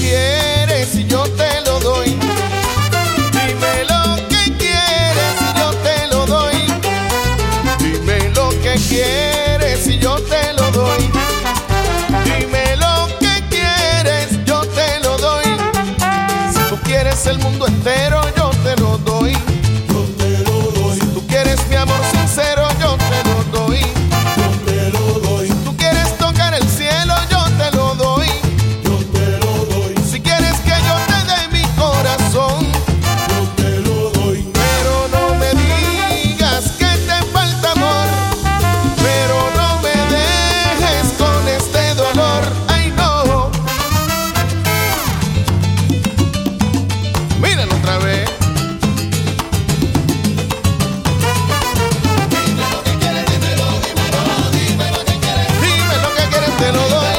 quieres y yo te lo doy. Dime lo que quieres y yo te lo doy. Dime lo que quieres y yo te lo doy. Dime lo que quieres, yo te lo doy. Si tú quieres el mundo entero, yo te lo doy. Yo te lo doy. Si tú quieres mi amor sincero, yo te lo doy. Yo te lo doy. Si tú quieres tocar el cielo, yo te lo doy. Yo te lo doy. Si quieres que yo te dé mi corazón, Yo te lo doy. pero no me digas que te falta amor, pero no me dejes con este dolor. Ay, no. Míralo otra vez. Dime lo que quieres, te lo doy.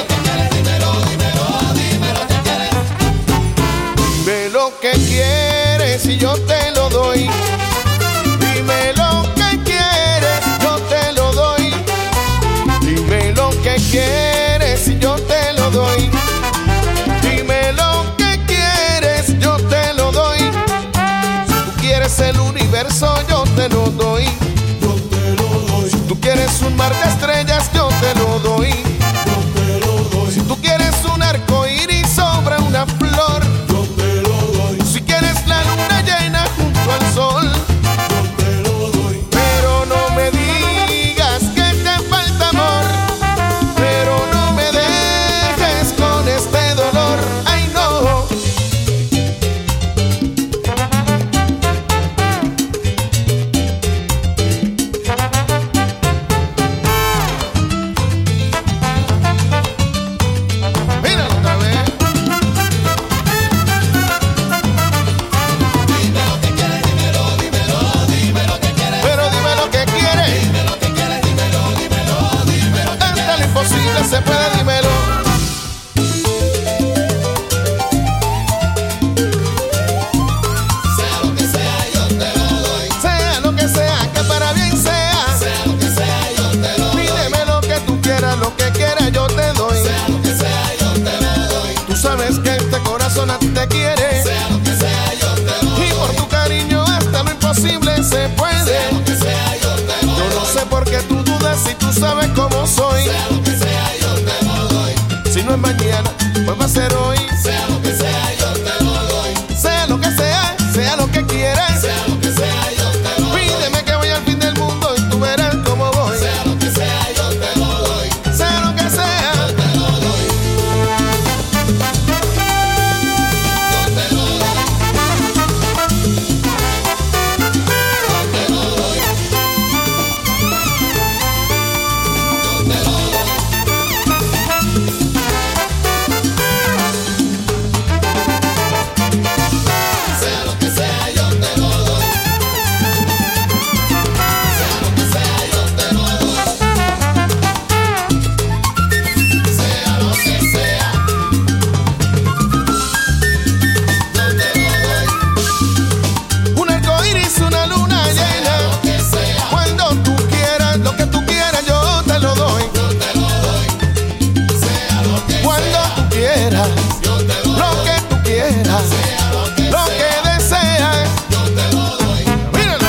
Dime lo que quieres y yo te lo doy. Dime lo que quieres, yo te lo doy. Dime lo que quieres y yo te lo doy. Dime lo que quieres, yo te lo doy. Si tú quieres el universo, yo te lo doy. Yo te lo doy. Si tú quieres un mar de estrellas, yo te lo doy. Yo te lo doy. Si tú quieres un arco iris sobre una flor, Yo te lo doy. si quieres la luna llena junto al sol, Yo te lo doy. pero no me digas que te falta amor, pero no me dejes con este dolor. Ay, no. Míralo otra vez. Pero dime lo que quieres. Hasta lo imposible se puede, dímelo. Sea lo que sea, yo te lo doy. Sea lo que sea, que para bien sea. Sea lo que sea, yo te lo doy. Pídeme lo que tú quieras, lo que quieras yo te doy. Sea lo que sea, yo te lo doy. Tú sabes que este corazón a ti te quiere. Sea lo que sea, yo te lo doy. Y por tu cariño hasta lo imposible se puede. Sea lo que sea, yo te lo doy. Yo no sé por qué tú dudas si tú sabes cómo soy. Sea lo que sea, yo te lo doy. Si no es mañana, pues va a ser hoy. Sea lo que sea, yo te lo doy. Sea lo que sea lo que quieras. Sea lo que sea, yo te lo doy. Pídeme que voy al fin del mundo y tú verás cómo voy. Sea lo que sea, yo te lo doy. Sea lo que sea. Yo te lo doy. Yo te lo doy. Yo te lo doy. Yo te lo doy. Sea lo que sea, yo te lo doy. Sea lo que sea, yo te lo doy. Sea lo que sea, yo te lo doy. Un arco iris, una luna Sea llena. lo que sea, Cuando tú quieras, lo que tú quieras, yo te lo doy. yo te lo doy. Sea lo que Cuando tú quieras, yo te lo lo doy. que tú quieras, Sea lo que lo que deseas. yo te lo doy. Míralo.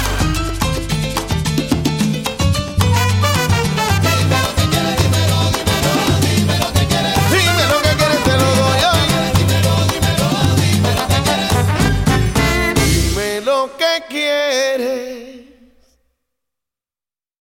Dime lo que quieres, te lo doy hoy. Dime lo que quieres.